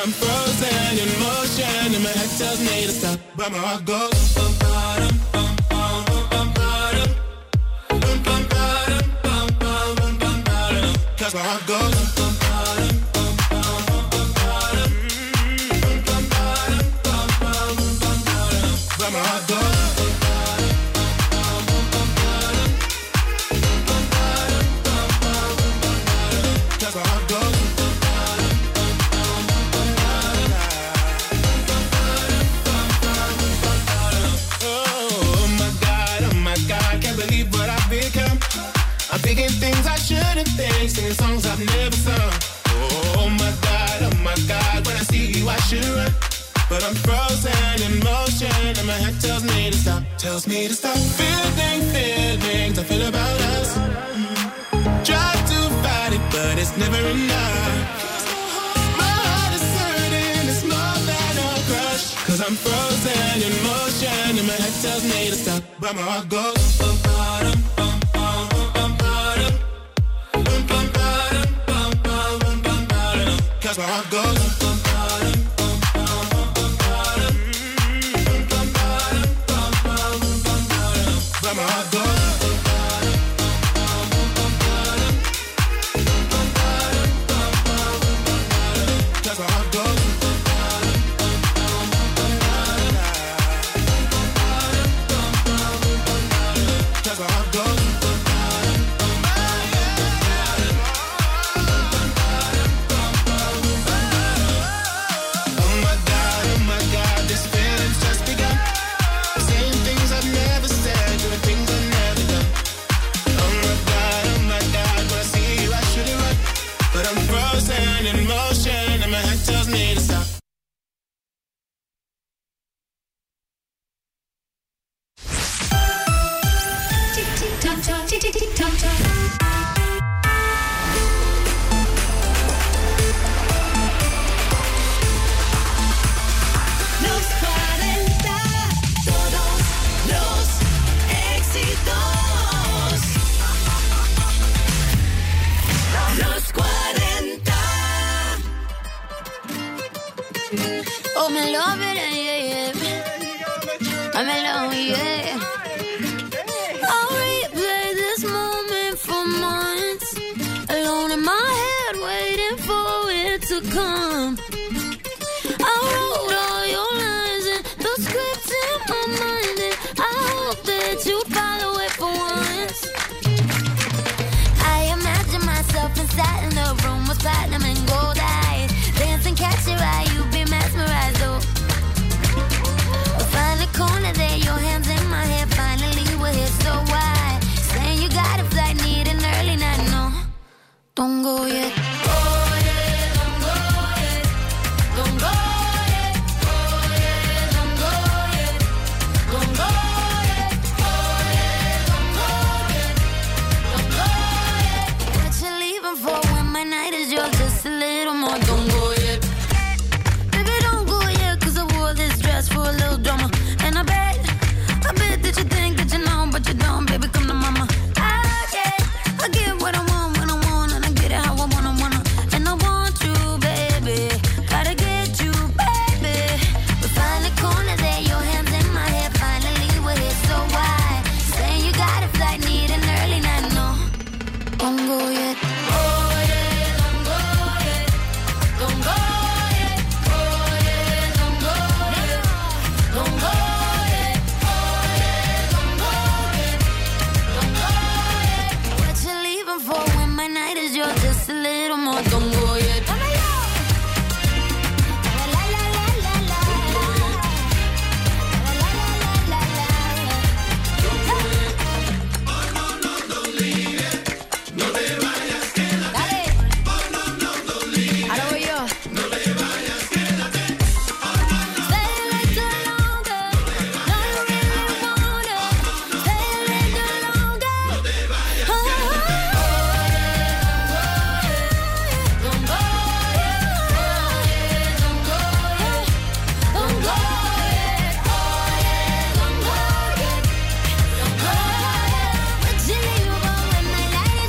I'm frozen in motion and my head tells me to stop, but my heart goes bum bottom, bum bum bum bottom, bum bum bottom, bum bum bum bottom. 'Cause my heart goes bum bottom, bum bum bum bottom, bum bum bottom, bum bum bum bottom. But my heart goes. Thinking things I shouldn't think, singing songs I've never sung. Oh my God, when I see you I should run. But I'm frozen in motion and my head tells me to stop, feeling feelings I feel about us. Try to fight it, but it's never enough. My heart is hurting, it's more than a crush. 'Cause I'm frozen in motion and my head tells me to stop, but my heart goes bum bottom, bum bum bum bottom, bum bum bottom, bum bum bum bottom. 'Cause my heart goes bum bottom, bum bum bum bottom, bum bum bottom, bum bum bum bottom. But my heart goes.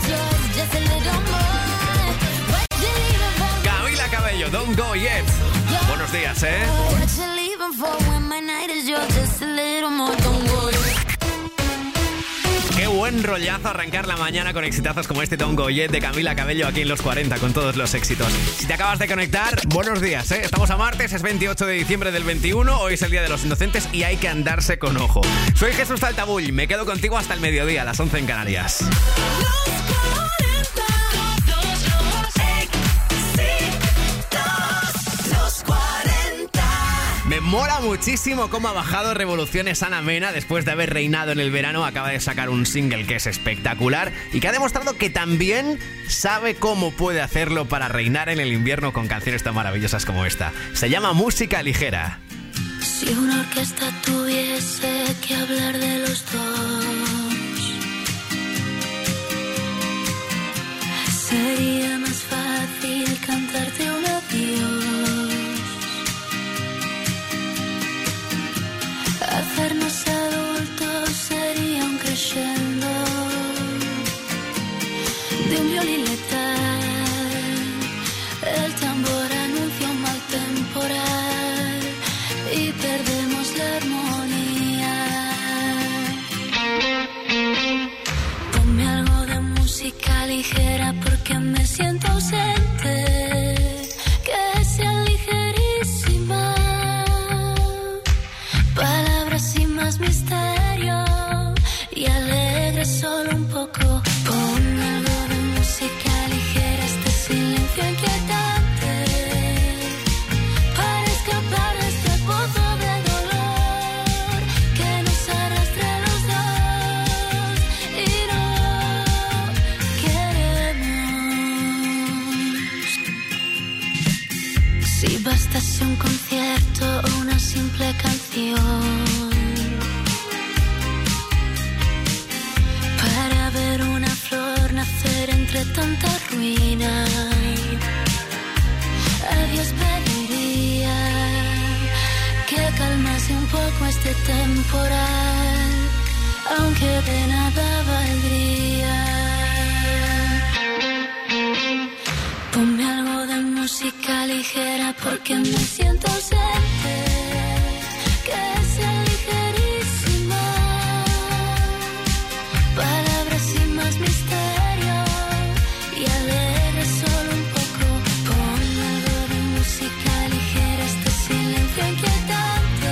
Don't Go Yet. Buenos días, ¿eh? Qué buen rollazo arrancar la mañana con exitazos como este Don Goyet de Camila Cabello aquí en Los 40 con todos los éxitos. Si te acabas de conectar, buenos días, ¿eh? Estamos a martes, es 28 de diciembre del 21, hoy es el Día de los Inocentes y hay que andarse con ojo. Soy Jesús Taltabull, me quedo contigo hasta el mediodía, a las 11 en Canarias. Me mola muchísimo cómo ha bajado Revoluciones Ana Mena después de haber reinado en el verano. Acaba de sacar un single que es espectacular y que ha demostrado que también sabe cómo puede hacerlo para reinar en el invierno con canciones tan maravillosas como esta. Se llama Música Ligera. Si una orquesta tuviese que hablar de los dos, sería más fácil cantarte un adiós. Hacernos adultos sería un crescendo de un violín letal. El tambor anuncia un mal temporal y perdemos la armonía. Ponme algo de música ligera porque me siento ausente. Que sea ligerísima. Palabras sin más misterio y alegre solo un poco. Pon algo de música ligera, este silencio inquietante, para escapar de este pozo de dolor que nos arrastra a los dos y no queremos. Si bastase un concierto o una simple canción para ver una flor nacer entre tanta ruina, a Dios pediría que calmase un poco este temporal, aunque de nada valdría. Ponme algo de música ligera porque me siento ausente. Que sea ligerísima. Palabras sin más misterio y alegre solo un poco. Ponme algo de música ligera, este silencio inquietante,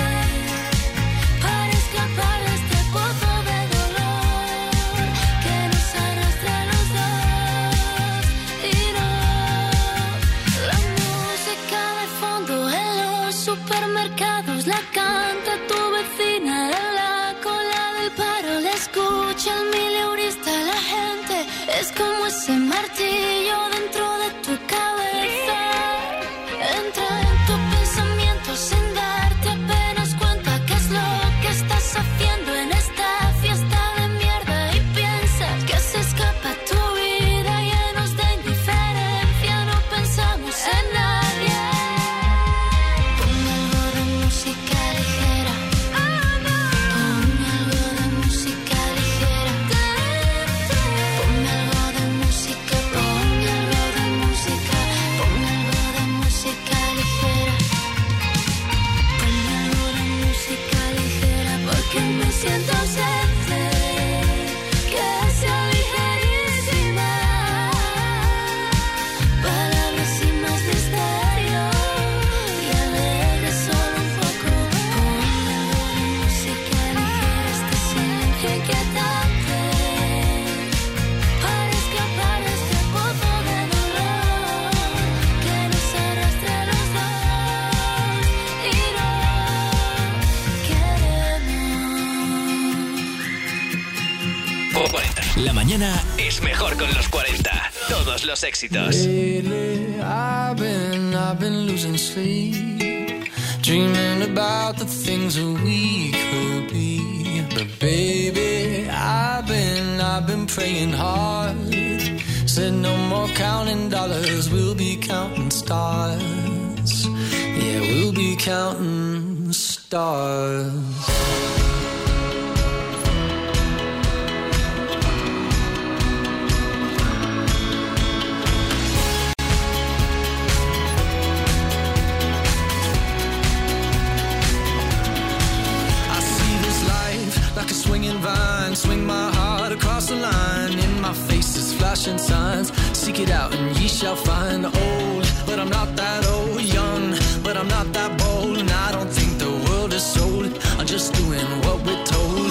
para escapar de este pozo de dolor que nos arrastra a los dos y no. La música de fondo en los supermercados la canta tu vecina en la cola del paro, la escucha el mileurista, la gente es como ese martillo dentro de tu cabeza. Entra en tu pensamiento sin darte apenas cuenta qué es lo que estás haciendo en esta fiesta de mierda y piensas que se escapa tu vida llenos de indiferencia, no pensamos en nadie. Ponme algo de música ligera. Ponme algo de música ligera. Ponme algo de música, ponme algo de música, ponme algo de música ligera. Ponme algo de música ligera porque me siento ausente. Que sea ligerísima. Palabras sin más misterio y alegre solo un poco. Ponme algo de música ligera, este silencio inquietante, para escapar de este pozo de dolor que nos arrastra a los dos y no queremos. 40. La mañana es mejor con los 40. Todos los éxitos. Lately, I've been losing sleep, dreaming about the things that we could be. But baby, I've been praying hard. Said no more counting dollars, we'll be counting stars. Yeah, we'll be counting stars. it out and ye shall find. Old, but I'm not that old. Young, but I'm not that bold. And I don't think the world is sold. I'm just doing what we're told.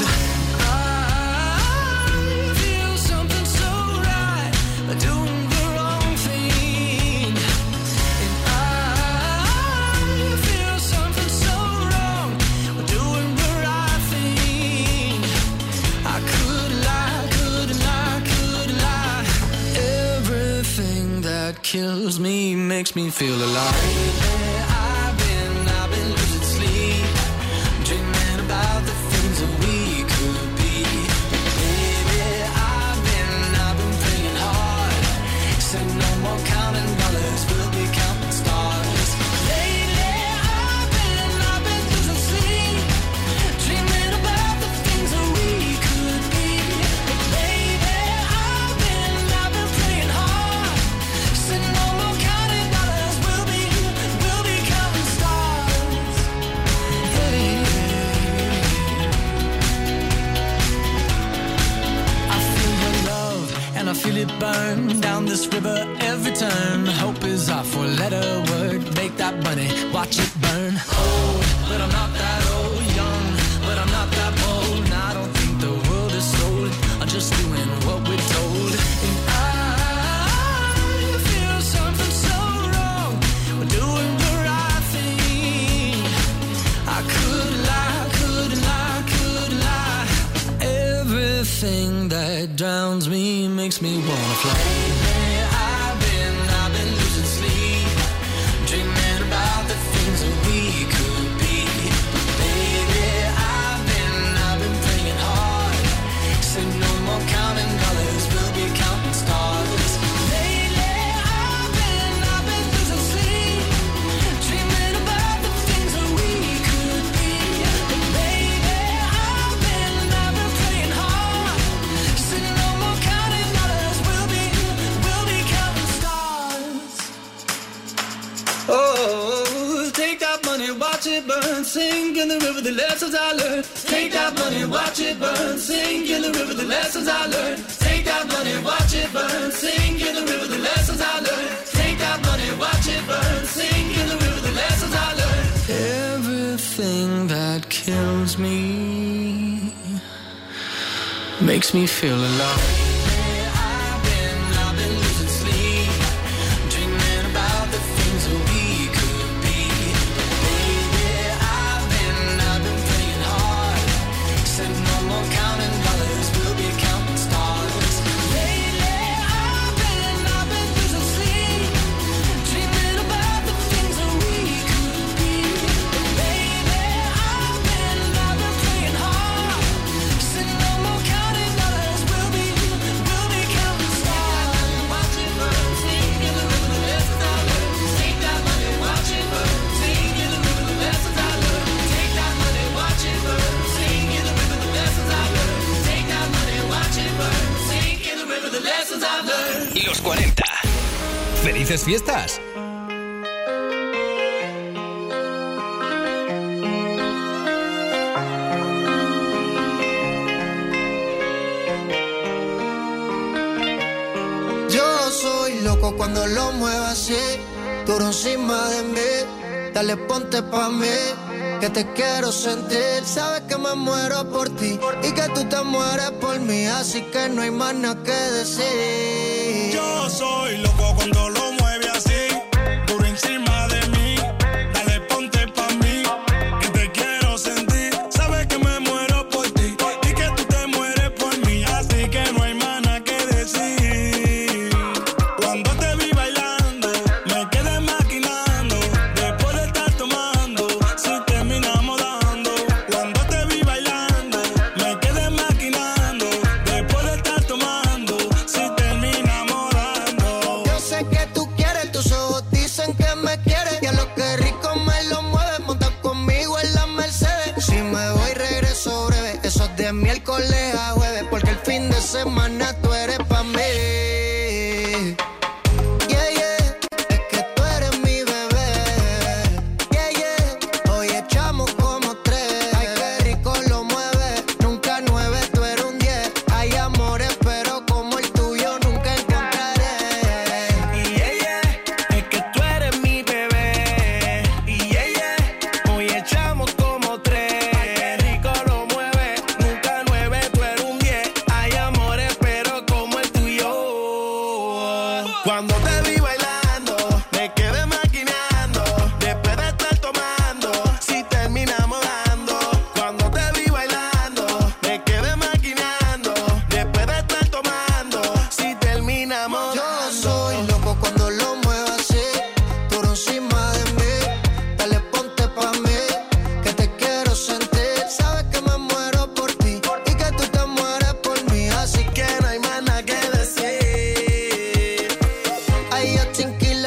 I feel something so right, doing the wrong thing. And I feel something so wrong, doing the right thing. I could lie, could lie, could lie. Everything that kills me makes me feel alive. I've been losing sleep, dreaming about the things that we could be. Baby, I've been praying hard. Said no more counting dollars, we'll be counting stars. Lately, I've been losing sleep, dreaming about the things that we could be. Baby, I've been praying hard. Said no more counting dollars, we'll be counting stars. Hey. I feel your love and I feel it burn down this river every turn. Hope is our four-letter word. Make that money, watch it burn. Old, but I'm not that old. Young, but I'm not that bold. And I don't think the world is sold. I'm just doing what we're told. And I feel something so wrong. We're doing the right thing. I could lie, could lie, could lie. Everything that drowns me makes me wanna fly. I've been losing sleep, dreaming about the things that we could be. Baby, I've been praying hard. Said no more counting dollars, we'll be counting stars. Lately, I've been losing sleep, dreaming about the things that we could be. Baby, I've been praying hard. Said no more counting dollars, we'll be counting stars. Oh, take that money, watch it burn, sink in the river, the lessons I learned. Take that money, watch it burn, sink in the river, the lessons I learned. Take that money, watch it burn, sink in the river, the lessons I learned. Take that money, watch it burn, sink in the river, the lessons I learned. Everything that kills me makes me feel alive. I've been losing sleep, dreaming about the things that we could be. Baby, I've been praying hard. Said no more counting dollars, we'll be counting stars. Lately, I've been losing sleep, dreaming about the things that we could be. Baby, I've been praying hard. Said no more counting dollars, we'll be counting stars. Watch it burn, sing in the river, the lessons I learned. Take that money, watch it burn, sing in the river, the lessons I learned. Take that money, watch it burn, sing in the river, the lessons I learned. Take that money, watch it burn, sing in the river, the lessons I learned. Los 40. ¡Felices fiestas! Yo soy loco cuando lo muevo así, duro encima de mí. Dale, ponte pa' mí, que te quiero sentir. Sabes que me muero por ti y que tú te mueres por mí, así que no hay más nada que decir. Yo soy loco cuando lo mueve así, duro encima de mí. Dale, ponte pa' mí, que te quiero sentir. Sabes que me muero por ti y que tú te mueres por mí, así que no hay más nada que decir. Cuando te vi bailando, me quedé maquinando. Después de estar tomando, si terminamos dando. Cuando te vi bailando, me quedé maquinando. Después de estar tomando, si terminamos dando. Yo sé que tú quieres, tus ojos dicen que me quieres. Y a lo que rico me lo mueves, monta conmigo en la Mercedes. Si me voy regreso breve, eso es de miércoles a jueves, porque el fin de semana tú eres pa' mí. Yeah, yeah, es que tú eres mi bebé. Yeah, yeah, hoy echamos como 3. Ay, qué rico lo mueve, nunca 9, tú eres un 10. Hay amores, pero como el tuyo nunca encontraré.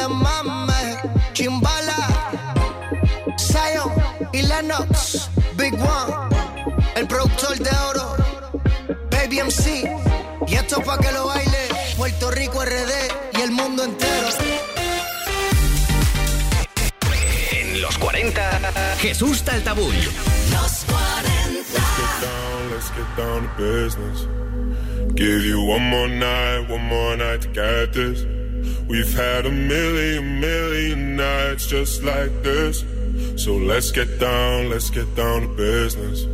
quieres mame. Chimbala, Zion y Lennox, Big One, el productor de oro, Baby MC. Y esto pa' que lo baile Puerto Rico, RD y el mundo entero. En los 40, Jesús Taltabull. Los 40. Let's get down to business. Give you one more night to get this. We've had a million nights just like this. So let's get down to business.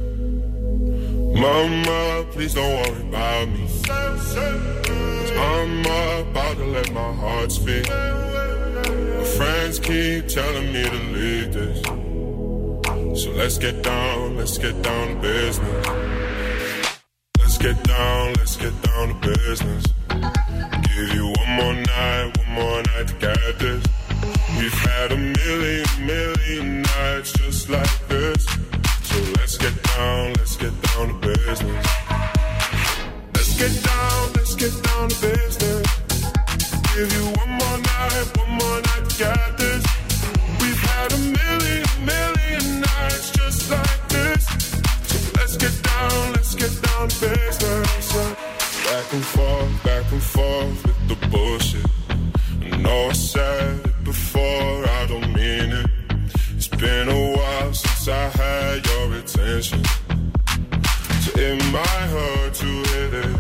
Mama, please don't worry about me. 'Cause I'm about to let my heart speak. My friends keep telling me to leave this. So let's get down to business. Let's get down to business. Give you one more night to get this. We've had a million nights just like this. So let's get down to business. Let's get down to business. Give you one more night to get this. We've had a million nights just like this. So let's get down to business. Back and forth with the bullshit. I know I said it before, I don't mean it. It's been a while since I had your attention, so it might hurt to hit it.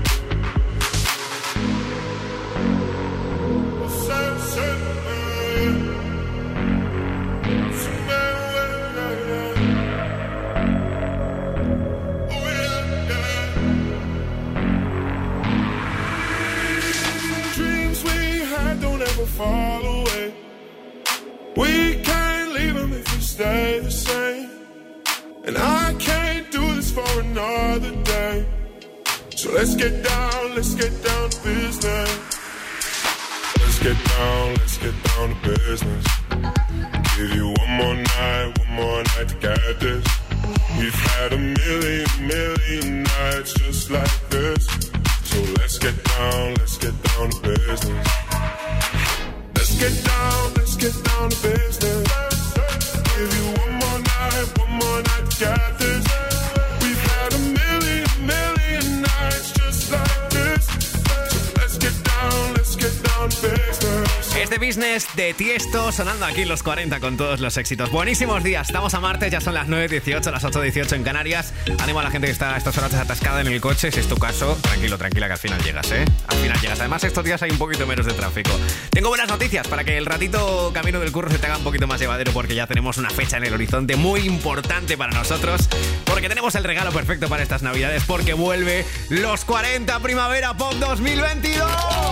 Dreams we had don't ever fall away. We can't leave them if we stay the same. And I can't do this for another day. So let's get down to business. Let's get down to business. Give you one more night to get this. We've had a million nights just like this. So let's get down to business. Let's get down to business. Give you one more night to get this. We've had a million nights just like this. So let's get down to business. Este business de Tiesto sonando aquí en los 40 con todos los éxitos. Buenísimos días, estamos a martes, ya son las 9:18, las 8:18 en Canarias. Ánimo a la gente que está a estas horas atascada en el coche. Si es tu caso, tranquila que al final llegas, ¿eh? Al final llegas. Además, estos días hay un poquito menos de tráfico. Tengo buenas noticias para que el ratito camino del curro se te haga un poquito más llevadero, porque ya tenemos una fecha en el horizonte muy importante para nosotros, porque tenemos el regalo perfecto para estas navidades, porque vuelve los 40 Primavera Pop 2022.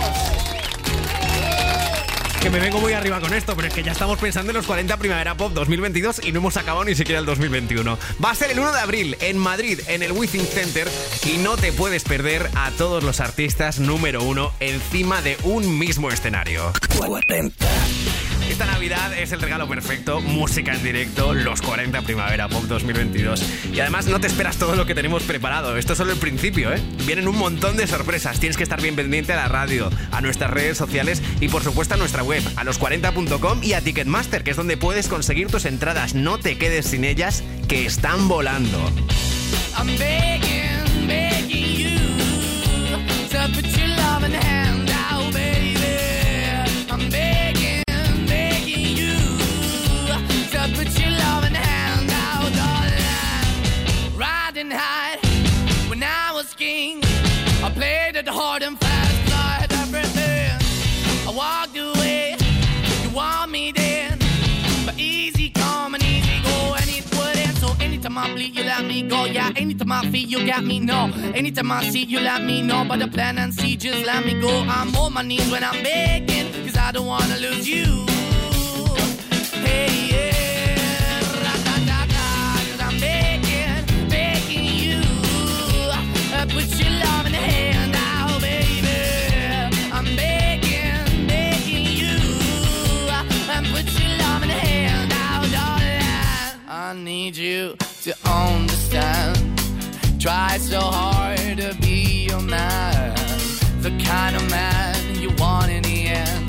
Que me vengo muy arriba con esto, pero es que ya estamos pensando en los 40 Primavera Pop 2022 y no hemos acabado ni siquiera el 2021. Va a ser el 1 de abril en Madrid, en el Withing Center, y no te puedes perder a todos los artistas número 1 encima de un mismo escenario. 40. Esta Navidad es el regalo perfecto, música en directo, los 40 Primavera Pop 2022. Y además no te esperas todo lo que tenemos preparado, esto es solo el principio, ¿eh? Vienen un montón de sorpresas, tienes que estar bien pendiente a la radio, a nuestras redes sociales y por supuesto a nuestra web, a los40.com y a Ticketmaster, que es donde puedes conseguir tus entradas. No te quedes sin ellas, que están volando. I'm begging you to put your loving hand out, baby. I'm begging you to put your loving hand out, darling. Riding high when I was king, I played it hard and fast, 'cause I had everything. I walked away, you want me then, but easy come and easy go, and it wouldn't. So anytime I bleed, you let me go. Yeah, anytime I feel, you got me, no. Anytime I see, you let me know. But the plan and see, just let me go. I'm on my knees when I'm begging, 'cause I don't wanna lose you. Hey, yeah, ra-da-da-da, 'cause I'm begging you. Put your love in the hand out, baby. I'm begging you. Put your love in the hand out, darling. I need you to understand. Try so hard to be your man, the kind of man you want in the end. Only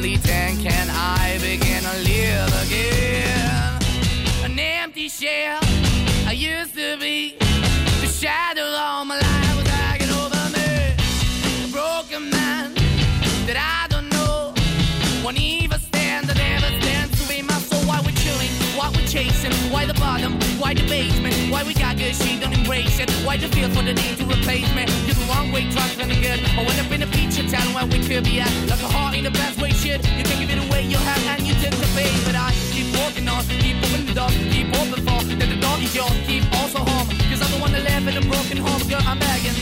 only 10 can I begin to live again. An empty shell I used to be. The shadow all my life was hanging over me. A broken man that I don't know. Won't even stand, I never stand to be my soul. Why we're chilling, why we're chasing, why the bottom, why the basement, why we got good, she don't embrace it. Why the feel for the need to replace me? You're the wrong way, trying to good. I went up in a feature town where we could be at. Like a heart in the best way, shit. You can give it away, you have, and you take the bait. But I keep walking on, keep opening the door, keep open for that the door is yours, keep also home. Cause I'm the one that left in a broken home, girl, I'm begging.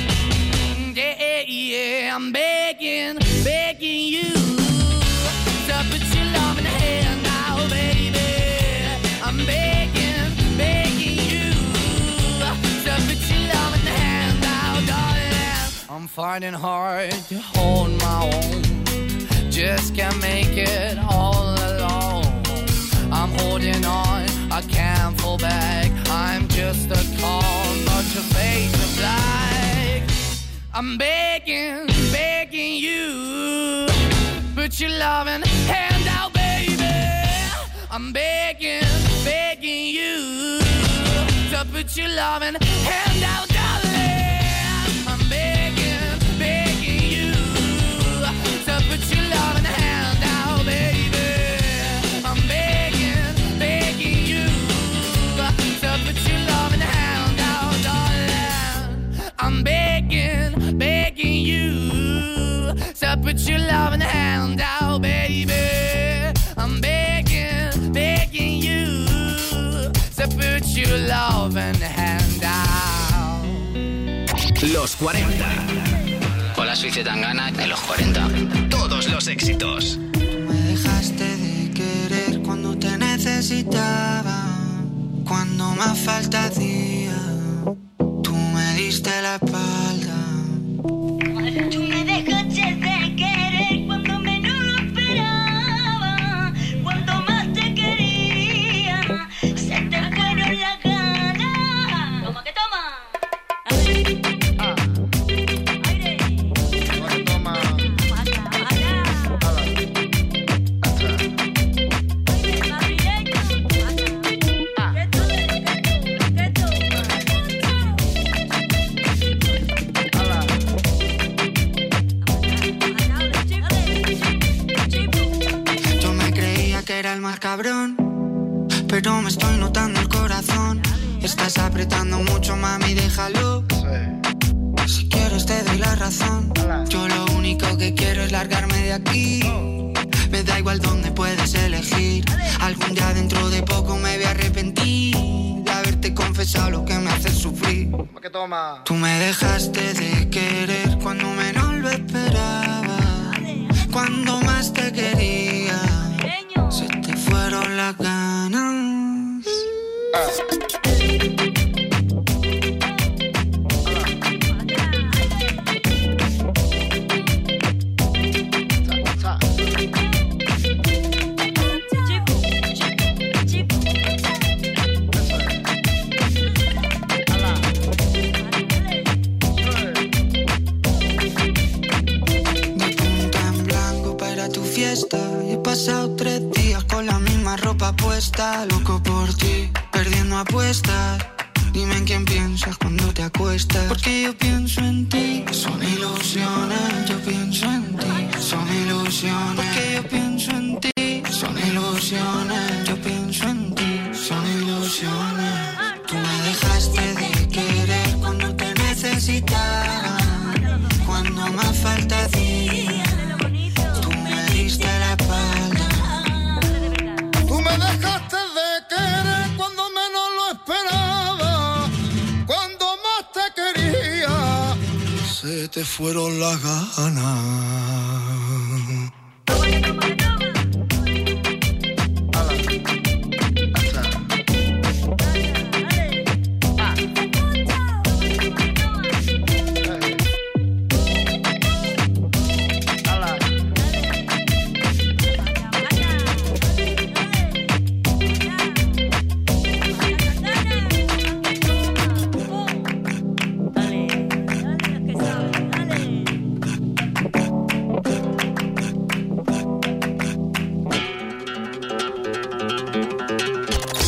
Yeah, yeah, I'm begging, begging you to put your love in the hand now, baby. I'm begging, begging you to put your love in the hand now, darling. I'm finding hard to hold my own. Just can't make it all alone. I'm holding on, I can't fall back. I'm just a call, not your face of black. I'm begging, begging you, put your loving hand out, baby. I'm begging, begging you to put your loving hand out, darling. I'm begging, begging you to put your loving hand out, baby. I'm begging, begging you to put your loving hand out, darling. I'm begging, begging you to put your loving hand out, baby. I'm begging, begging you to put your loving hand out. Los 40. Hola, soy Zetangana de los 40. Todos los éxitos. Me dejaste de querer cuando te necesitaba, cuando más falta hacía. Tú me diste la espalda. Tú me dejaste de querer cuando menos lo esperaba, cuando más te quería, se te fueron las ganas. Toma que toma. Aire. Toma. Yo me creía que era el más cabrón, pero me estoy notando el corazón. Estás apretando mucho, mami, déjalo. Si quieres te doy la razón. Yo lo único que quiero es largarme de aquí. Me da igual dónde puedes elegir. Algún día dentro de poco me voy a arrepentir de haberte confesado lo que me hace sufrir. Tú me dejaste de querer cuando menos lo esperaba, cuando más te quería, se te fueron las ganas. De punta en blanco para tu fiesta, he pasado 3 días con la misma ropa puesta. Loco por ti, perdiendo apuestas. Dime en quién piensas cuando te acuestas, porque yo pienso en ti. Son ilusiones, yo pienso en ti. Son ilusiones, porque yo pienso en ti. Son ilusiones, yo pienso en ti. Son ilusiones. Tú me dejaste de querer cuando te necesitaba, cuando más falta hacía. Tú me diste la espalda. Tú me dejaste de querer cuando menos lo esperaba, cuando más te quería, se te fueron las ganas.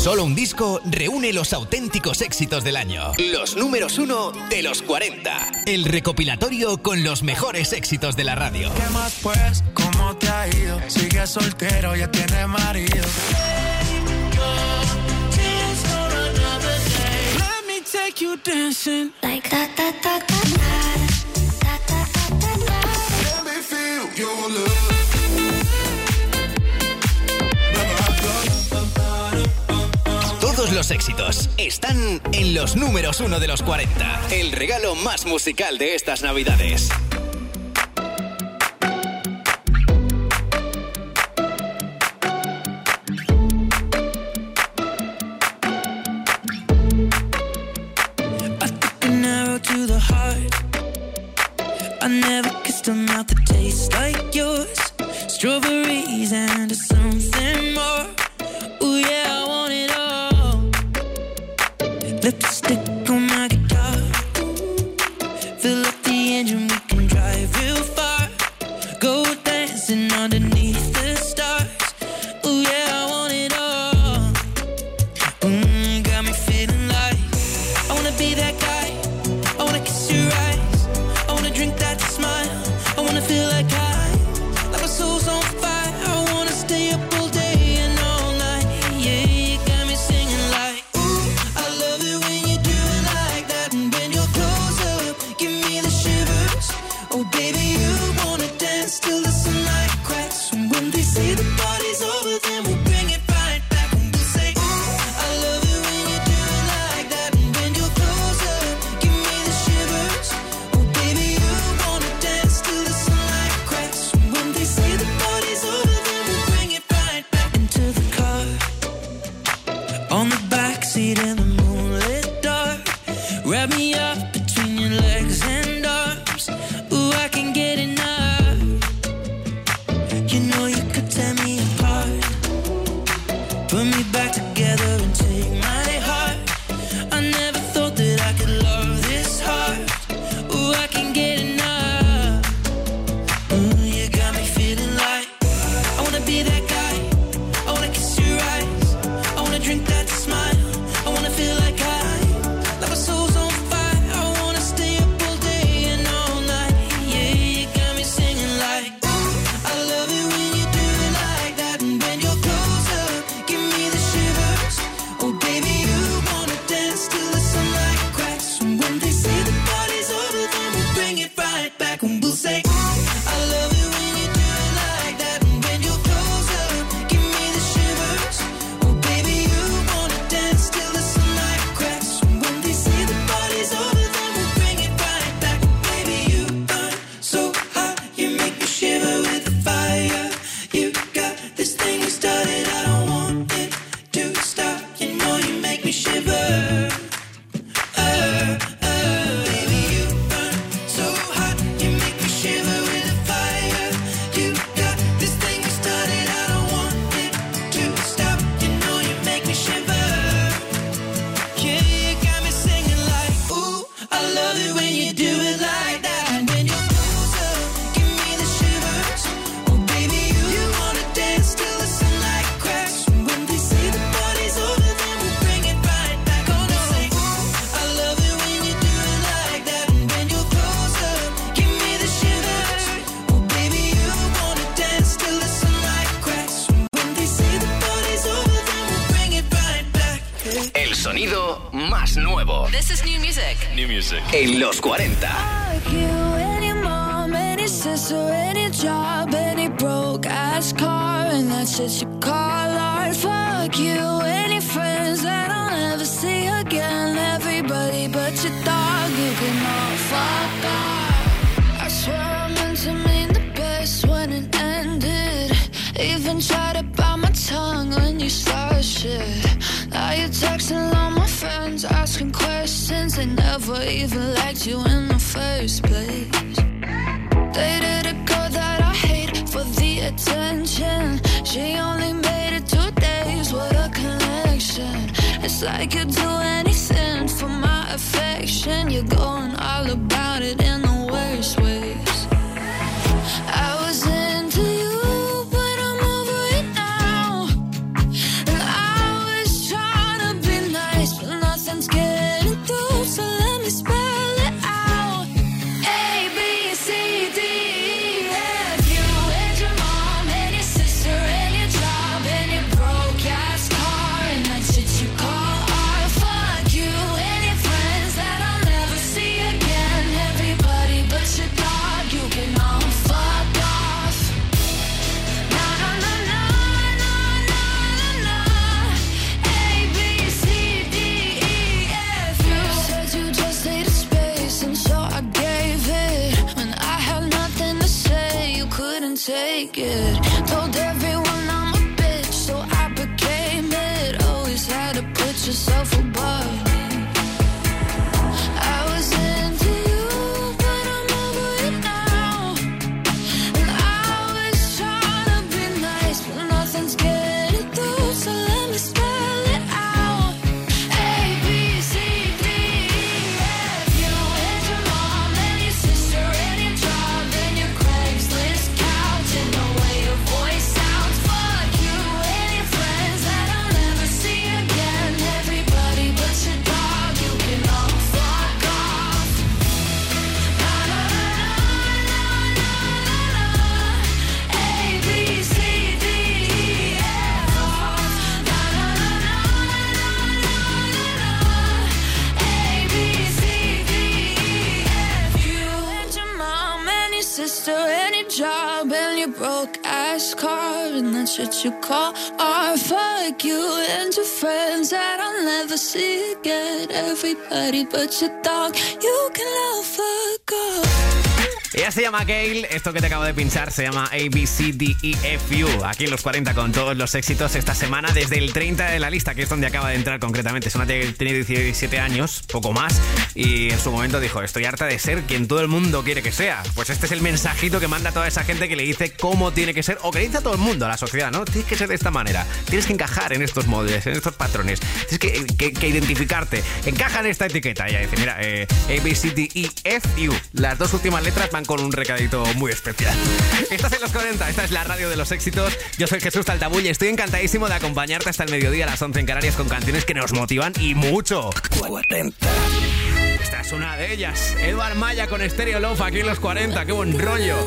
Solo un disco reúne los auténticos éxitos del año. Los números 1 de los 40. El recopilatorio con los mejores éxitos de la radio. ¿Qué más pues? ¿Cómo te ha ido? Sigues soltero, ya tienes marido. Let me take you dancing. Like da da da da da da da da da. Let me feel your love. Todos los éxitos están en los números 1 de los 40. El regalo más musical de estas Navidades. To the heart, I never kissed a mouth that tastes like yours. Strawberries and something more. Ooh yeah, I want it all. Lipstick on my guitar. Fill up the engine, we can drive real far. Go dancing underneath the stars. Ooh yeah, I want it all. Got me feeling like I wanna be that guy. I wanna kiss your eyes. I wanna drink that smile. I wanna feel like my soul's on fire. I wanna stay up all day and all night. Yeah, you got me singing like, ooh, I love it when you do it like that. And when you're close up, give me the shivers. Oh baby, you wanna dance till the sunlight cracks. And when they say the party's over, then we'll bring it right back. And we'll say, ooh, I love it when you do it like that. And when you're close up, give me the shivers. Oh baby, you wanna dance till the sunlight cracks. And when they say the party's over, then we'll bring it right back into the car. On the backseat in the moonlit dark. Wrap me up between your legs and arms. Ooh, I can get enough. You know you could tear me apart. Put me back together and take my heart. I never thought that I could love this hard. Ooh, I can get enough. Ooh, you got me feeling like I wanna be that guy. I wanna kiss your eyes. I wanna drink that smile. I wanna feel like my soul's on fire. I wanna stay up all day and all night. Yeah, you got me singing like, ooh, I love it when you do it like that. And when you're close up, give me the shivers. Oh baby, you wanna dance till the sunlight cracks. And when they say the party's over, then we'll bring it right back. And we'll say, ooh, I love it when you do it like that. And when you're close up, give me the shivers. Oh baby, you wanna dance till the sunlight cracks. And when they say the party's over, then we'll bring it right back. Baby, you burn so hot, you make me shiver with the fire. You got this thing you started, I don't want it to stop. You know you make me shiver. Baby, you burn so hot, you make me shiver with the fire. You got this thing you started, I don't want it to stop. You know you make me shiver. Yeah, you got me singing like, ooh, I love it when you do it like that. And when you're close up, give me the shivers. Oh baby, you wanna dance till the sunlight cracks. And when they say the party's over, then we'll bring it right back. Oh no, say, ooh, I love it when you do it like that. And when you're close up, give me the shivers. Oh baby, you wanna dance till the sunlight cracks. And when they say the party's over, then we'll bring it right back. El sonido más nuevo. This is new music. New music. En los 40. Fuck you, any mom, any sister, any job, any broke ass car, and that's shit you call art. Fuck you, any friends that I'll never see again. Everybody but your dog, you can all fuck off. I swear I meant to mean the best when it ended. Even tried to bite my tongue when you started shit. Now you're texting all my friends, asking questions. They never even liked you in the first place. Dated a girl that I hate for the attention. She only made it 2 days, what a connection. It's like you'd do anything for my affection. You're going all about it in the worst ways. I was into you, but I'm over it now. And I was trying naked. Told everyone I'm a bitch, so I became it. Always had to put yourself above me. I was into you, but I'm over it now. And I was trying to be nice, but nothing's getting through, so let me spell it out. A, B, C, D, E, F, you and your mom and your sister and your job and your Craigslist couch and the way your voice sounds. Fuck you and your friends that I'll never see again. Everybody but your dog, you can all fuck off. Na na na na na na na. A, B, C, D, E, F, off. Na na na na na na na. A, B, C, D, E, F. You and your mom and your sister and your job and your broke ass car, and that's what you call art. Fuck you and your friends that I'll never see again. Everybody but your dog, you can all fuck off. Ella se llama Gail, esto que te acabo de pinchar se llama ABCDEFU. Aquí en los 40 con todos los éxitos esta semana, desde el 30 de la lista, que es donde acaba de entrar concretamente. Es una tía que tiene 17 años, poco más, y en su momento dijo: estoy harta de ser quien todo el mundo quiere que sea. Pues este es el mensajito que manda a toda esa gente que le dice cómo tiene que ser, o que le dice a todo el mundo, a la sociedad, ¿no? Tienes que ser de esta manera, tienes que encajar en estos moldes, en estos patrones, tienes que identificarte, encaja en esta etiqueta. Ella dice: mira, ABCDEFU, las dos últimas letras van con un recadito muy especial. Estás en los 40, esta es la radio de los éxitos. Yo soy Jesús Taltabull y estoy encantadísimo de acompañarte hasta el mediodía a las 11 en Canarias con canciones que nos motivan y mucho. 40. Esta es una de ellas. Eduard Maya con Stereo Love aquí en los 40. ¡Qué buen rollo!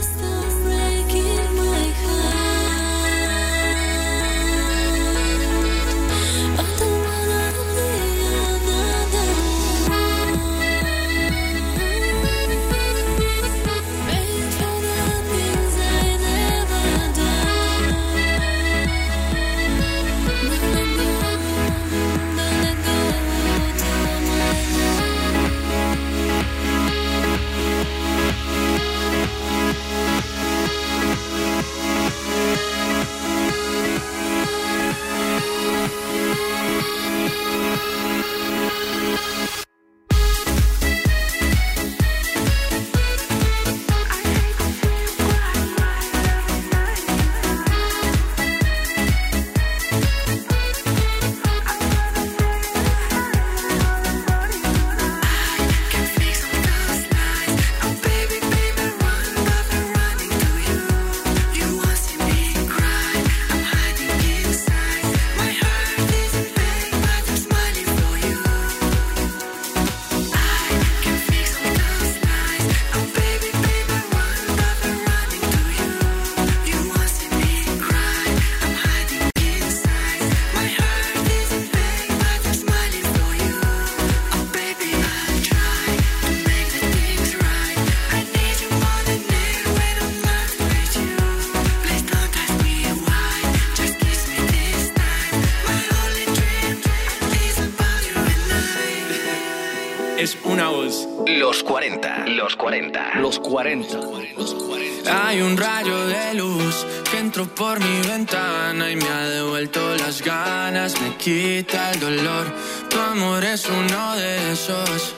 Es una voz. Los 40. Los 40. Los 40. Hay un rayo de luz que entró por mi ventana y me ha devuelto las ganas, me quita el dolor. Tu amor es uno de esos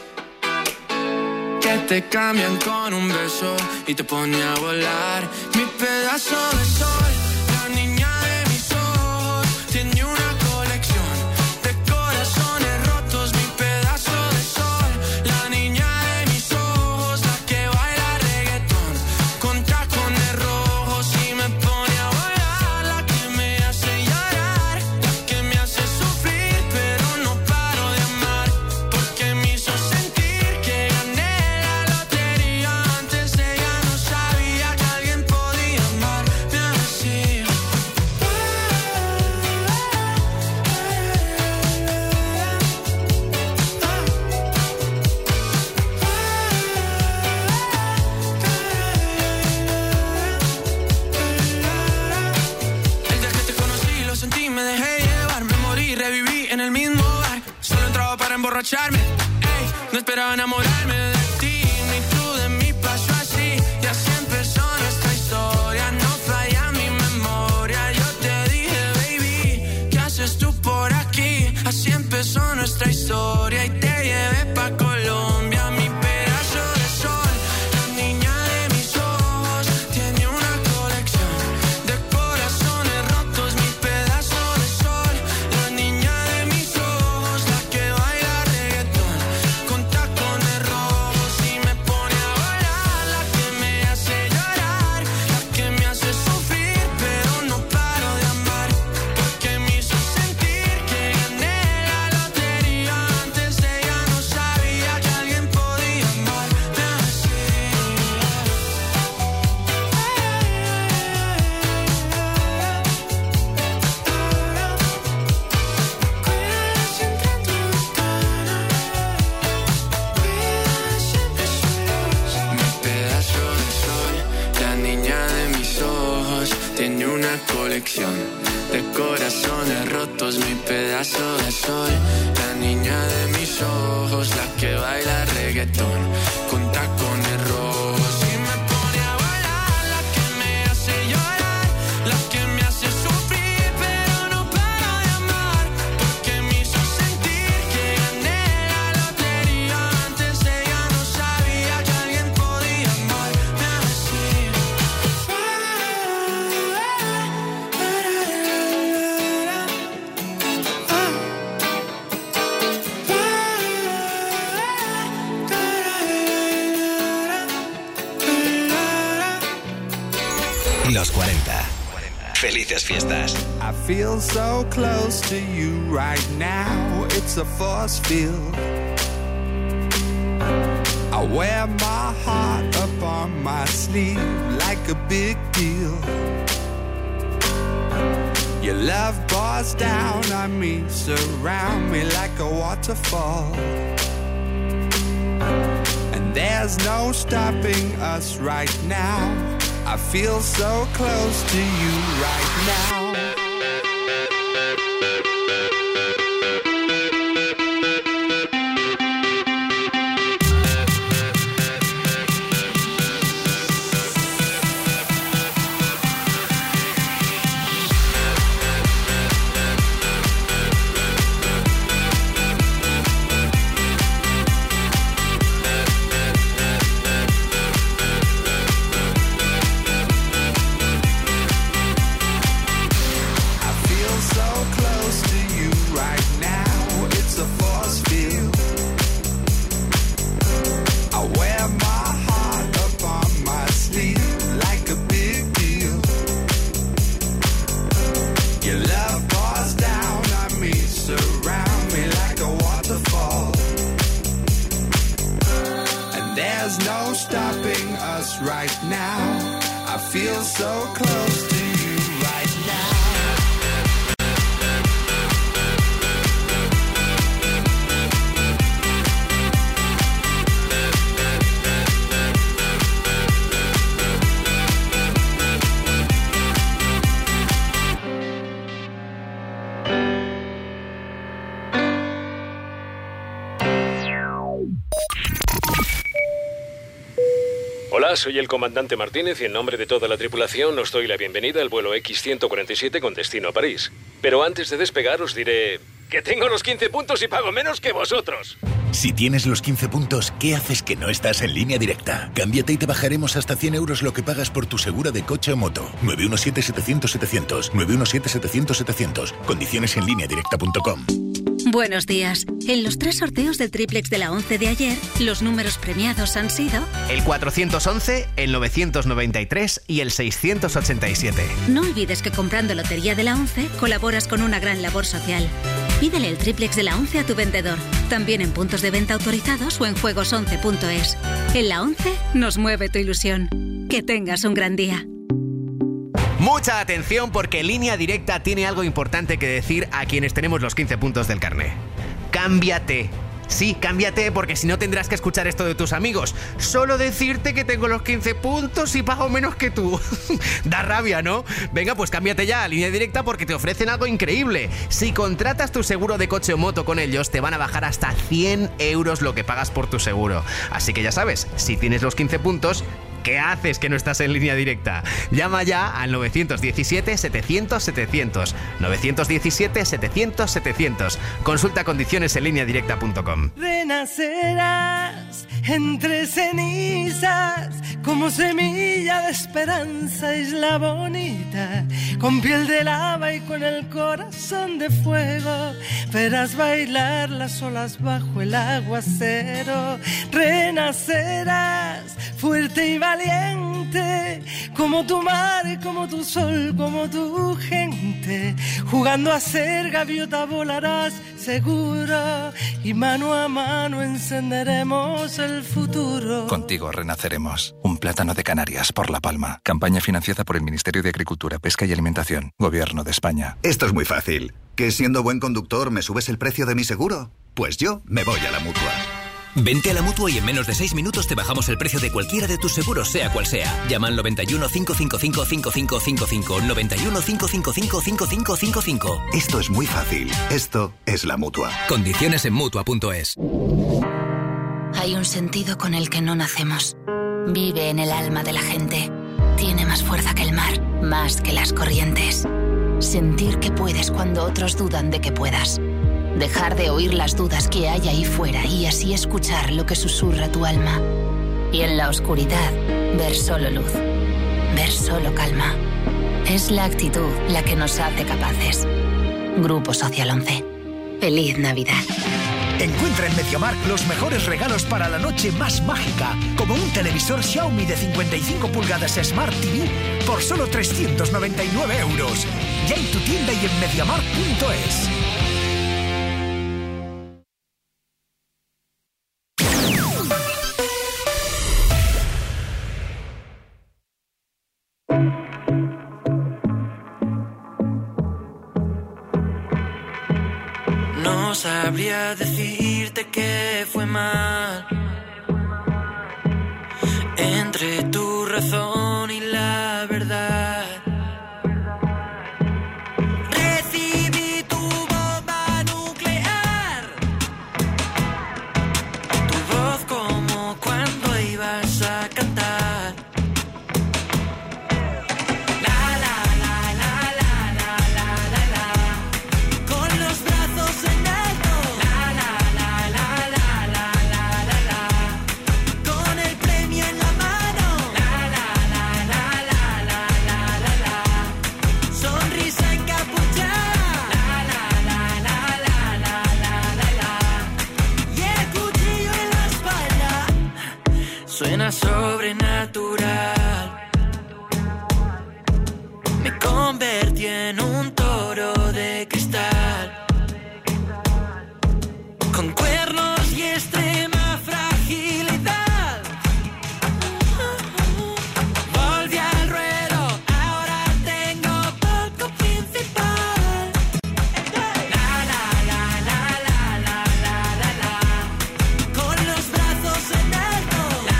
que te cambian con un beso y te pone a volar. Mi pedazo de sol, la niña de mis ojos, tiene una colección de corazones rotos. Mi pedazo de sol, la niña de mis ojos, la que baila reggaetón con tacones rojos y me pone a volar. La que me hace llorar, la que me hace sufrir, pero no paro de amar, porque me hizo sentir que gané la lotería. Antes de ella no sabía que alguien podía amarme así. El día que te conocí lo sentí, me dejé llevar, me morí, reviví en el mismo bar. Solo entraba para emborracharme, ey, no esperaba enamorarme de ti, ni tú de mí pasó así. Y así empezó nuestra historia, no falla mi lección de corazones rotos, mi pedazo de sol. La niña de mis ojos, la que baila reggaetón con tacones rojos y me pone a bailar. La que me hace llorar, la que me hace sufrir, pero no para de amar, porque me hizo sentir que gané la lotería. Antes ella no sabía que alguien podía amarme así. Los 40. Felices fiestas. I feel so close to you right now. It's a force field. I wear my heart up on my sleeve like a big deal. Your love pours down on me, surround me like a waterfall. And there's no stopping us right now. I feel so close to you right now. Hola, soy el comandante Martínez y en nombre de toda la tripulación os doy la bienvenida al vuelo X-147 con destino a París. Pero antes de despegar os diré que tengo los 15 puntos y pago menos que vosotros. Si tienes los 15 puntos, ¿qué haces que no estás en Línea Directa? Cámbiate y te bajaremos hasta 100 euros lo que pagas por tu segura de coche o moto. 917-700-700. 917-700-700. Condiciones en lineadirecta.com. Buenos días. En los 3 sorteos del triplex de la 11 de ayer, los números premiados han sido... el 411, el 993 y el 687. No olvides que comprando Lotería de la 11 colaboras con una gran labor social. Pídele el triplex de la 11 a tu vendedor, también en puntos de venta autorizados o en juegos11.es. En la 11 nos mueve tu ilusión. Que tengas un gran día. Mucha atención porque Línea Directa tiene algo importante que decir a quienes tenemos los 15 puntos del carné. ¡Cámbiate! Sí, cámbiate porque si no tendrás que escuchar esto de tus amigos. Solo decirte que tengo los 15 puntos y pago menos que tú. Da rabia, ¿no? Venga, pues cámbiate ya a Línea Directa porque te ofrecen algo increíble. Si contratas tu seguro de coche o moto con ellos, te van a bajar hasta 100 euros lo que pagas por tu seguro. Así que ya sabes, si tienes los 15 puntos... ¿qué haces que no estás en Línea Directa? Llama ya al 917-700-700. 917-700-700. Consulta condiciones en lineadirecta.com. Renacerás entre cenizas como semilla de esperanza, isla bonita, con piel de lava y con el corazón de fuego. Verás bailar las olas bajo el aguacero. Renacerás fuerte y valiente, como tu mar, como tu sol, como tu gente. Jugando a ser gaviota volarás seguro y mano a mano encenderemos el futuro. Contigo renaceremos. Un plátano de Canarias por La Palma. Campaña financiada por el Ministerio de Agricultura, Pesca y Alimentación. Gobierno de España. Esto es muy fácil. ¿Que siendo buen conductor me subes el precio de mi seguro? Pues yo me voy a la Mutua. Vente a la Mutua y en menos de 6 minutos te bajamos el precio de cualquiera de tus seguros, sea cual sea. Llama al 91 555 5555. 91 555 5555. Esto es muy fácil. Esto es la Mutua. Condiciones en Mutua.es. Hay un sentido con el que no nacemos. Vive en el alma de la gente. Tiene más fuerza que el mar, más que las corrientes. Sentir que puedes cuando otros dudan de que puedas. Dejar de oír las dudas que hay ahí fuera y así escuchar lo que susurra tu alma. Y en la oscuridad, ver solo luz. Ver solo calma. Es la actitud la que nos hace capaces. Grupo Social 11. Feliz Navidad. Encuentra en MediaMarkt los mejores regalos para la noche más mágica, como un televisor Xiaomi de 55 pulgadas Smart TV por solo 399 euros. Ya en tu tienda y en MediaMarkt.es. No sabría decirte que fue mal entre tu razón y la verdad. Recibí tu bomba nuclear, tu voz como cuando ibas a cantar. Suena sobrenatural. Me convertí en un toro de cristal, con cuernos y extrema fragilidad. Volví al ruedo, ahora tengo palco principal. Con los brazos en alto.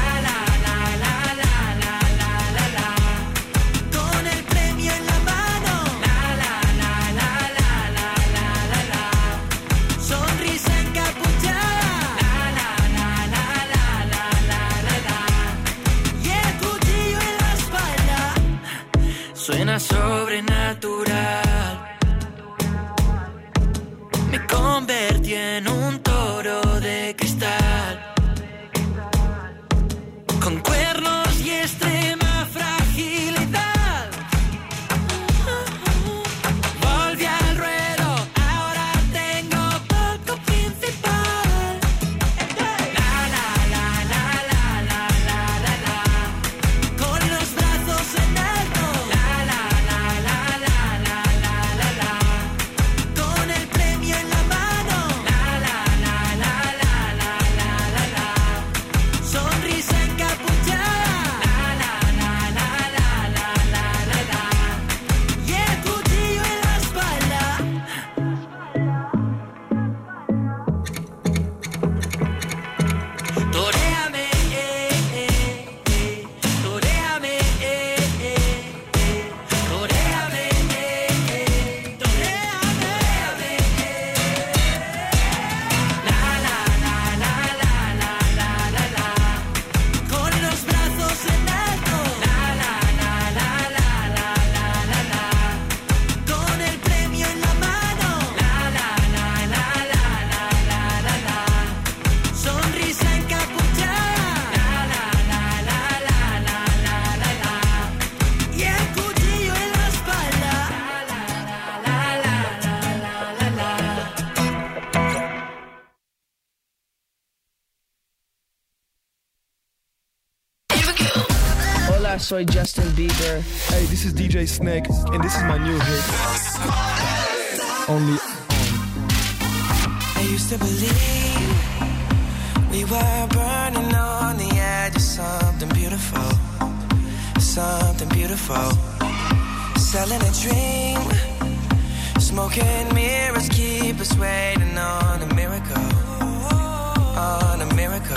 Suena sobrenatural. Me convertí en un toro de cristal, con cuernos y extrema fragilidad. Volví al ruedo, ahora tengo palco principal. Con los brazos en alto. Con el premio en la mano. Sonrisa encapuchada. Y el cuchillo en la espalda. Toréame, toréame, toréame, toréame. Con los brazos en alto. Con el premio en la mano. Sonrisa encapuchada. Y el cuchillo en la espalda. Hola, soy Justin Bieber. Hey, this is DJ Snake, and this is my new hit. Only I used to believe we were burning on the edge of something beautiful, something beautiful. Selling a dream, smoking mirrors keep us waiting on a miracle, on a miracle.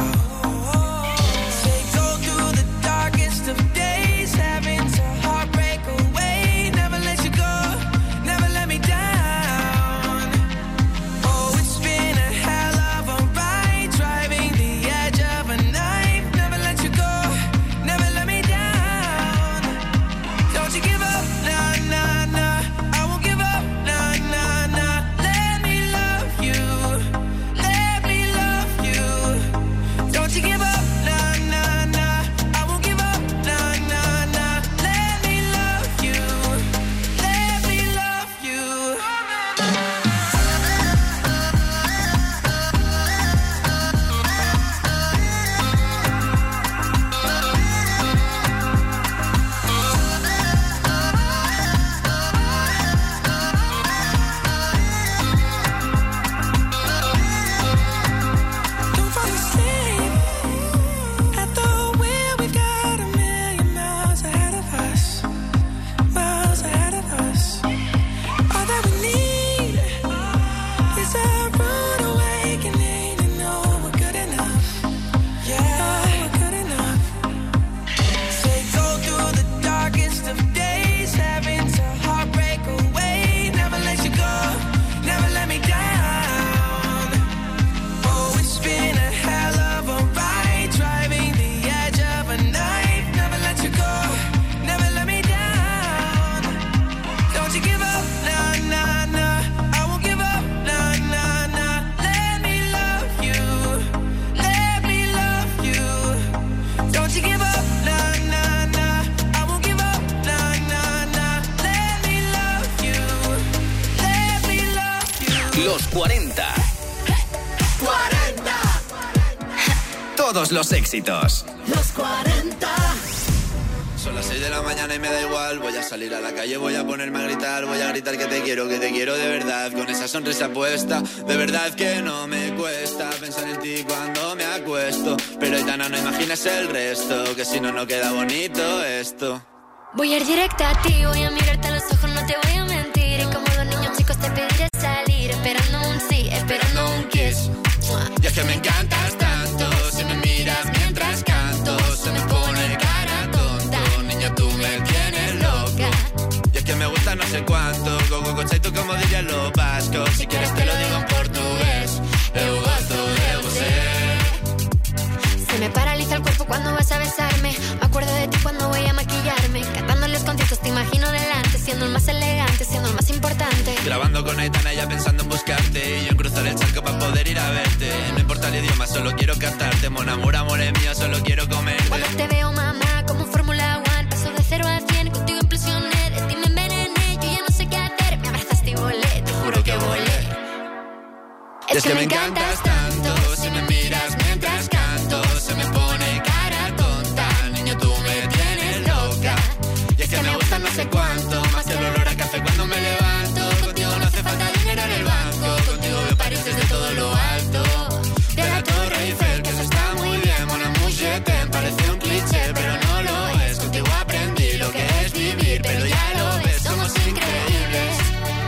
Los 40. 40. Todos los éxitos. Los 40. Son las 6 de la mañana y me da igual. Voy a salir a la calle, voy a ponerme a gritar. Voy a gritar que te quiero de verdad. Con esa sonrisa puesta, de verdad que no me cuesta pensar en ti cuando me acuesto. Pero Aitana, no imagines el resto, que si no, no queda bonito esto. Voy a ir directa a ti, voy a mirarte a los ojos, no te voy a mentir. Y como los niños chicos te pediré salir, esperando un sí, esperando un kiss. Y es que me encantas tanto, si me miras mientras canto, se me pone cara tonta. Niña, tú me tienes loca. Y es que me gusta no sé cuánto, go, y tú como dirías lo vasco. Si quieres te lo digo en portugués, eu gosto de você. Se me paraliza el cuerpo cuando vas a besarme. Me acuerdo de ti cuando voy a maquillarme. Cantando los conciertos te imagino delante, siendo el más elegante, siendo el más importante. Grabando con Aitana ya pensando en buscarte, y yo en cruzar el charco para poder ir a verte. No importa el idioma, solo quiero cantarte. Mon amour, amor es mío, solo quiero comerte. Cuando te veo, mamá, como Fórmula 1, paso de 0 a 100, contigo implosioné, de ti me envenené, yo ya no sé qué hacer, me abrazaste y volé, te juro que volé. Es que me encantas tanto, si me miras mientras canto, se me pone cara tonta. Niño, tú me tienes loca. Y es que me gusta no sé cuánto, más que el olor a café cuando me levanto. Contigo no hace falta dinero en el banco, contigo veo París desde todo lo alto. De la Torre Eiffel, que eso está muy bien. Mon amour, je t'aime, parece un cliché, pero no lo es. Contigo aprendí lo que es vivir, pero ya lo ves, somos increíbles.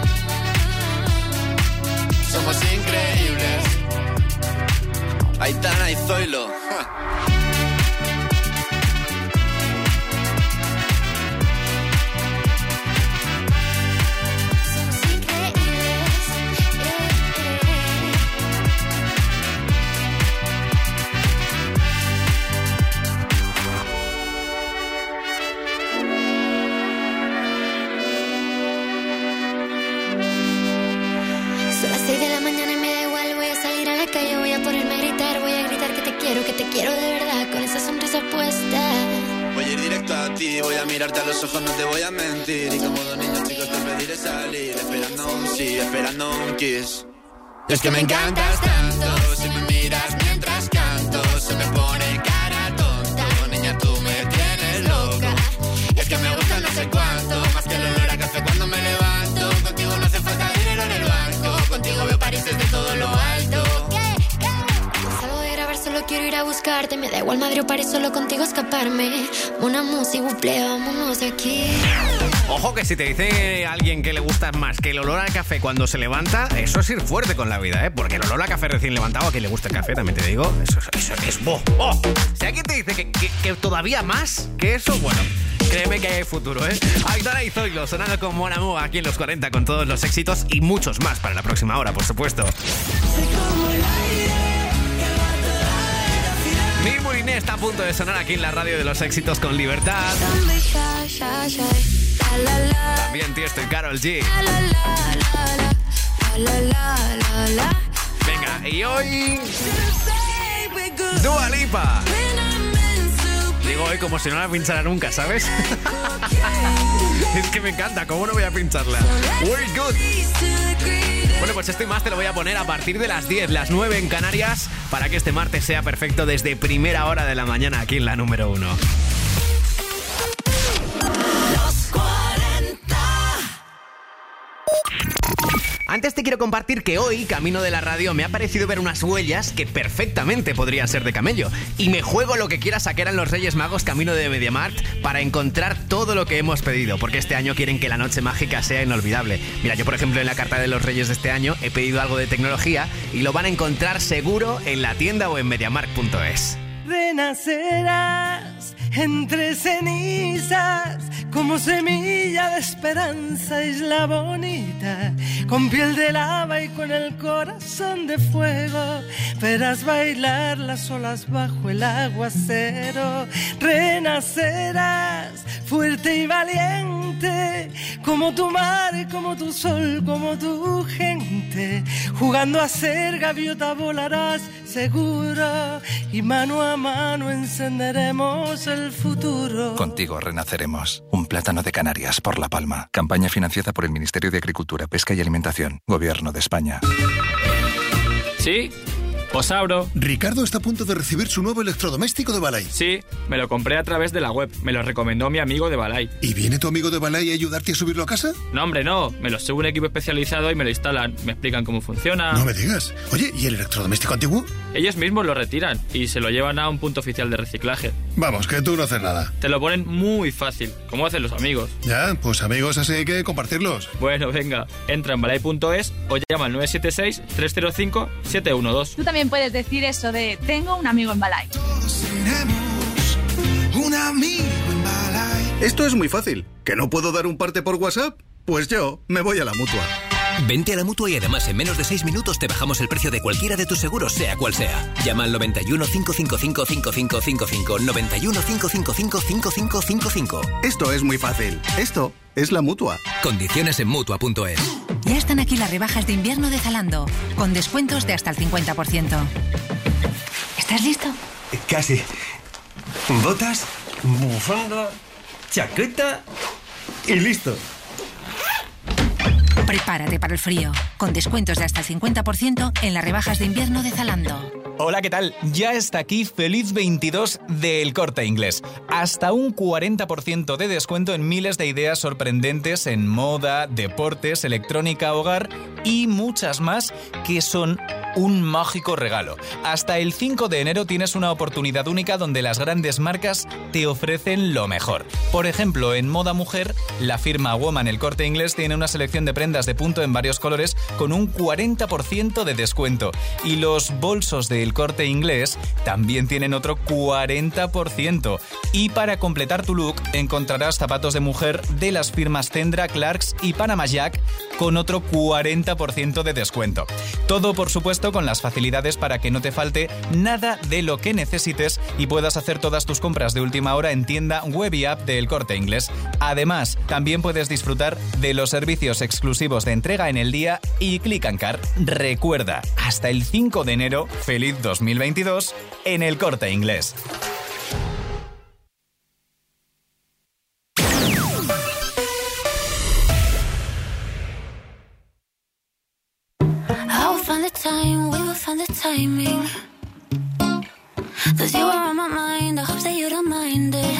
Somos increíbles. Aitana y Zoilo. Son las 6 de la mañana y me da igual, voy a salir a la calle, voy a ponerme a gritar que te quiero de verdad, con esa sonrisa puesta. Voy a ir directo a ti, voy a mirarte a los ojos, no te voy a mentir. Y como dos niños chicos te pediré salir, esperando un sí, esperando un kiss. Y es que me encantas tanto, si me miras mientras canto, se me pone cara tonta. Niña, tú me tienes loca. Y es que me gusta no sé cuánto, más que el olor a café cuando me levanto. Contigo no hace falta dinero en el banco, contigo veo París desde todo lo alto. Salgo de grabar, solo quiero ir a buscarte. Me da igual Madrid o París, solo contigo escaparme. Una música, buple, vámonos de aquí. Ojo que si te dice alguien que le gusta más que el olor al café cuando se levanta, eso es ir fuerte con la vida, ¿eh? Porque el olor a café recién levantado, a quien le gusta el café, también te digo, eso es ¡oh! Si alguien te dice que todavía más que eso, bueno, créeme que hay futuro, ¿eh? Aitana y Zoilo sonando con Mon Amour aquí en los 40 con todos los éxitos y muchos más para la próxima hora, por supuesto. Mi Muriné está a punto de sonar aquí en la radio de los éxitos con Libertad. También Tiesto y Karol G. Venga, y hoy Dua Lipa. Digo hoy como si no la pinchara nunca, ¿sabes? Es que me encanta, ¿cómo no voy a pincharla? We're good. Bueno, pues esto y más te lo voy a poner a partir de las 10, las 9 en Canarias, para que este martes sea perfecto desde primera hora de la mañana aquí en la número 1. Antes te quiero compartir que hoy, camino de la radio, me ha parecido ver unas huellas que perfectamente podrían ser de camello. Y me juego lo que quiera sacar en los Reyes Magos camino de MediaMarkt para encontrar todo lo que hemos pedido, porque este año quieren que la noche mágica sea inolvidable. Mira, yo por ejemplo en la carta de los Reyes de este año he pedido algo de tecnología y lo van a encontrar seguro en la tienda o en MediaMarkt.es. Renacerás entre cenizas como semilla de esperanza, isla bonita, con piel de lava y con el corazón de fuego. Verás bailar las olas bajo el aguacero. Renacerás fuerte y valiente, como tu mar, como tu sol, como tu gente. Jugando a ser gaviota volarás seguro, y mano a mano encenderemos el el futuro. Contigo renaceremos. Un plátano de Canarias por La Palma. Campaña financiada por el Ministerio de Agricultura, Pesca y Alimentación. Gobierno de España. ¿Sí? Os abro. Ricardo está a punto de recibir su nuevo electrodoméstico de Balay. Sí, me lo compré a través de la web. Me lo recomendó mi amigo de Balay. ¿Y viene tu amigo de Balay a ayudarte a subirlo a casa? No, hombre, no. Me lo sube un equipo especializado y me lo instalan. Me explican cómo funciona. No me digas. Oye, ¿y el electrodoméstico antiguo? Ellos mismos lo retiran y se lo llevan a un punto oficial de reciclaje. Vamos, que tú no haces nada. Te lo ponen muy fácil, como hacen los amigos. Ya, pues amigos, así hay que compartirlos. Bueno, venga. Entra en balay.es o llama al 976-305-712. Tú también puedes decir eso de tengo un amigo en Balay. Todos tenemos un amigo en Balay. Esto es muy fácil. ¿Que no puedo dar un parte por WhatsApp? Pues yo me voy a la Mutua. Vente a la Mutua y además en menos de 6 minutos te bajamos el precio de cualquiera de tus seguros, sea cual sea. Llama al 91 555 5555. 91 555 5555. Esto es muy fácil. Esto es la Mutua. Condiciones en Mutua.es. Ya están aquí las rebajas de invierno de Zalando, con descuentos de hasta el 50%. ¿Estás listo? Casi. Botas, bufanda, chaqueta y listo. Prepárate para el frío, con descuentos de hasta el 50% en las rebajas de invierno de Zalando. Hola, ¿qué tal? Ya está aquí Feliz 22 de El Corte Inglés. Hasta un 40% de descuento en miles de ideas sorprendentes en moda, deportes, electrónica, hogar y muchas más que son un mágico regalo. Hasta el 5 de enero tienes una oportunidad única donde las grandes marcas te ofrecen lo mejor. Por ejemplo, en moda mujer, la firma Woman El Corte Inglés tiene una selección de prendas de punto en varios colores con un 40% de descuento. Y los bolsos de El Corte Inglés también tienen otro 40%. Y para completar tu look encontrarás zapatos de mujer de las firmas Tendra, Clarks y Panama Jack con otro 40% de descuento. Todo, por supuesto, con las facilidades para que no te falte nada de lo que necesites y puedas hacer todas tus compras de última hora en tienda, web y app de El Corte Inglés. Además, también puedes disfrutar de los servicios exclusivos de entrega en el día y Click and Car. Recuerda, hasta el 5 de enero, feliz 2022 en El Corte Inglés. We will find the timing. 'Cause you are on my mind, I hope that you don't mind it.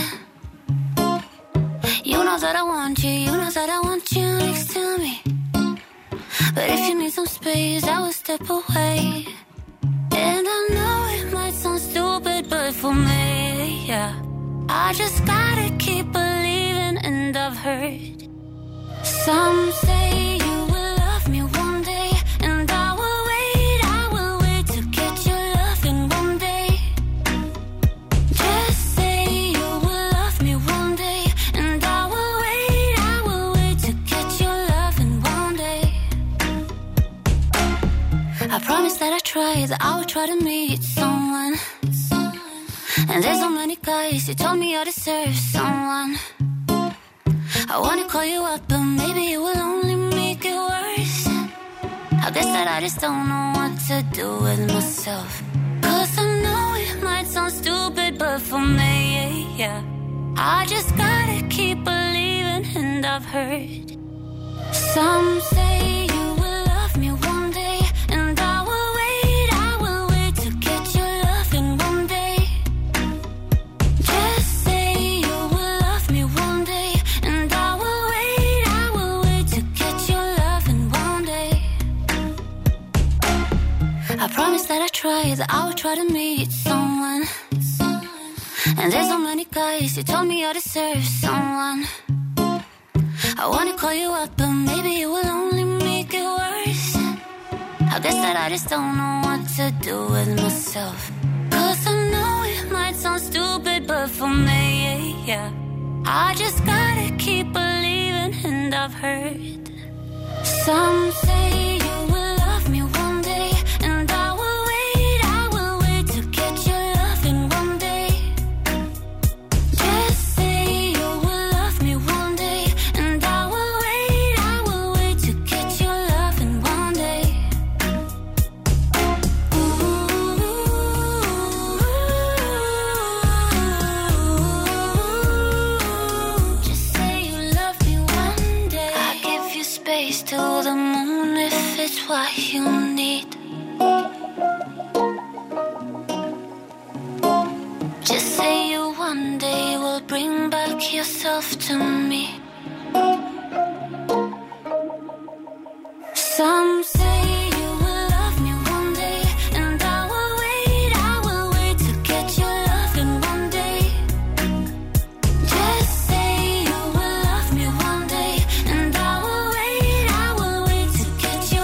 You know that I want you, you know that I want you next to me. But if you need some space, I will step away. And I know it might sound stupid, but for me, yeah, I just gotta keep believing. And I've heard some say you will love me one day, and I will wait to get your loving one day. Just say you will love me one day, and I will wait to get your loving one day. I promise that that I would try to meet someone. And there's so many guys, you told me I deserve someone. I wanna call you up, but maybe it will only make it worse. I guess that I just don't know what to do with myself. 'Cause I know it might sound stupid, but for me, yeah, I just gotta keep believing. And I've heard some say you will love me one day, and I will wait to get your loving one day. Just say you will love me one day, and I will wait to get your loving one day. I promise that I would try to meet someone. And there's so many guys, you told me I deserve someone. I wanna call you up, but maybe it will only make it worse. I guess that I just don't know what to do with myself. 'Cause I know it might sound stupid, but for me, yeah, I just gotta keep believing. And I've heard some say you will love me one day, and I will wait to get your loving one day. Just say you will love me one day, and I will wait to get your loving one day. Ooh, what you need. Just say you one day will bring back yourself to me. Some say